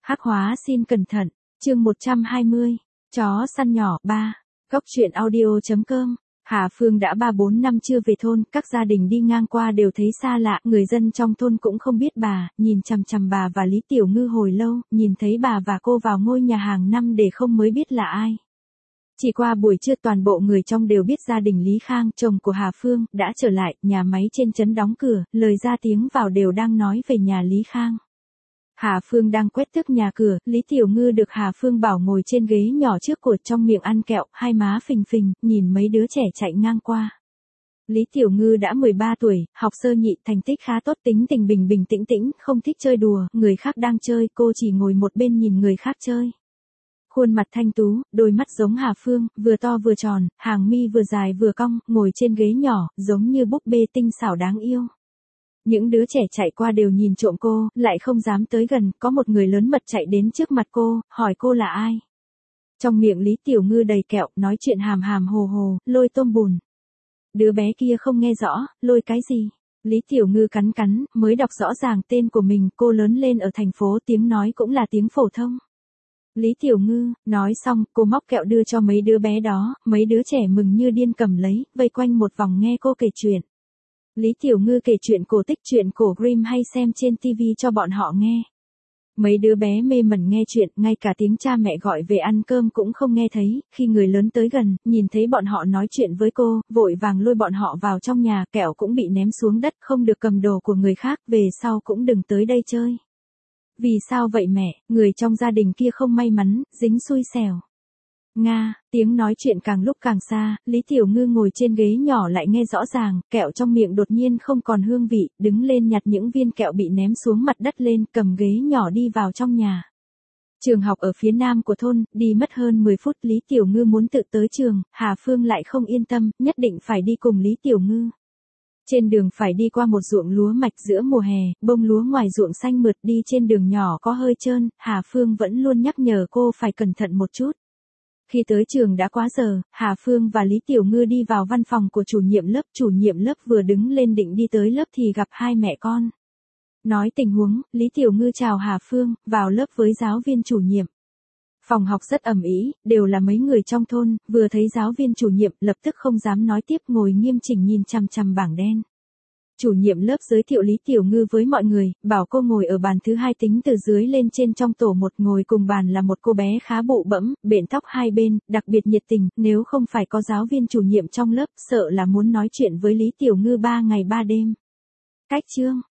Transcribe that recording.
Hắc hóa xin cẩn thận, chương 120, chó săn nhỏ 3, Cốc truyện audio.com. Hà Phương đã 3-4 năm chưa về thôn, các gia đình đi ngang qua đều thấy xa lạ, người dân trong thôn cũng không biết bà, nhìn chằm chằm bà và Lý Tiểu Ngư hồi lâu, nhìn thấy bà và cô vào ngôi nhà hàng năm để không mới biết là ai. Chỉ qua buổi trưa toàn bộ người trong đều biết gia đình Lý Khang, chồng của Hà Phương, đã trở lại, nhà máy trên trấn đóng cửa, lời ra tiếng vào đều đang nói về nhà Lý Khang. Hà Phương đang quét tước nhà cửa, Lý Tiểu Ngư được Hà Phương bảo ngồi trên ghế nhỏ trước cột trong miệng ăn kẹo, hai má phình phình, nhìn mấy đứa trẻ chạy ngang qua. Lý Tiểu Ngư đã 13 tuổi, học sơ nhị, thành tích khá tốt, tính tình bình bình tĩnh tĩnh, không thích chơi đùa, người khác đang chơi, cô chỉ ngồi một bên nhìn người khác chơi. Khuôn mặt thanh tú, đôi mắt giống Hà Phương, vừa to vừa tròn, hàng mi vừa dài vừa cong, ngồi trên ghế nhỏ, giống như búp bê tinh xảo đáng yêu. Những đứa trẻ chạy qua đều nhìn trộm cô, lại không dám tới gần, có một người lớn mật chạy đến trước mặt cô, hỏi cô là ai. Trong miệng Lý Tiểu Ngư đầy kẹo, nói chuyện hàm hàm hồ hồ, lôi tôm bùn. Đứa bé kia không nghe rõ, lôi cái gì? Lý Tiểu Ngư cắn cắn, mới đọc rõ ràng tên của mình, cô lớn lên ở thành phố, tiếng nói cũng là tiếng phổ thông. Lý Tiểu Ngư, nói xong, cô móc kẹo đưa cho mấy đứa bé đó, mấy đứa trẻ mừng như điên cầm lấy, vây quanh một vòng nghe cô kể chuyện. Lý Tiểu Ngư kể chuyện cổ tích, chuyện cổ Grimm hay xem trên TV cho bọn họ nghe. Mấy đứa bé mê mẩn nghe chuyện, ngay cả tiếng cha mẹ gọi về ăn cơm cũng không nghe thấy, khi người lớn tới gần, nhìn thấy bọn họ nói chuyện với cô, vội vàng lôi bọn họ vào trong nhà, kẹo cũng bị ném xuống đất, không được cầm đồ của người khác, về sau cũng đừng tới đây chơi. Vì sao vậy mẹ, người trong gia đình kia không may mắn, dính xui xẻo. Nga, tiếng nói chuyện càng lúc càng xa, Lý Tiểu Ngư ngồi trên ghế nhỏ lại nghe rõ ràng, kẹo trong miệng đột nhiên không còn hương vị, đứng lên nhặt những viên kẹo bị ném xuống mặt đất lên, cầm ghế nhỏ đi vào trong nhà. Trường học ở phía nam của thôn, đi mất hơn 10 phút, Lý Tiểu Ngư muốn tự tới trường, Hà Phương lại không yên tâm, nhất định phải đi cùng Lý Tiểu Ngư. Trên đường phải đi qua một ruộng lúa mạch giữa mùa hè, bông lúa ngoài ruộng xanh mượt, đi trên đường nhỏ có hơi trơn, Hà Phương vẫn luôn nhắc nhở cô phải cẩn thận một chút. Khi tới trường đã quá giờ, Hà Phương và Lý Tiểu Ngư đi vào văn phòng của chủ nhiệm lớp vừa đứng lên định đi tới lớp thì gặp hai mẹ con. Nói tình huống, Lý Tiểu Ngư chào Hà Phương, vào lớp với giáo viên chủ nhiệm. Phòng học rất ầm ĩ, đều là mấy người trong thôn, vừa thấy giáo viên chủ nhiệm lập tức không dám nói tiếp, ngồi nghiêm chỉnh nhìn chằm chằm bảng đen. Chủ nhiệm lớp giới thiệu Lý Tiểu Ngư với mọi người, bảo cô ngồi ở bàn thứ hai, tính từ dưới lên trên trong tổ một, ngồi cùng bàn là một cô bé khá bụ bẫm, bện tóc hai bên, đặc biệt nhiệt tình, nếu không phải có giáo viên chủ nhiệm trong lớp, sợ là muốn nói chuyện với Lý Tiểu Ngư 3 ngày 3 đêm. Cách chương,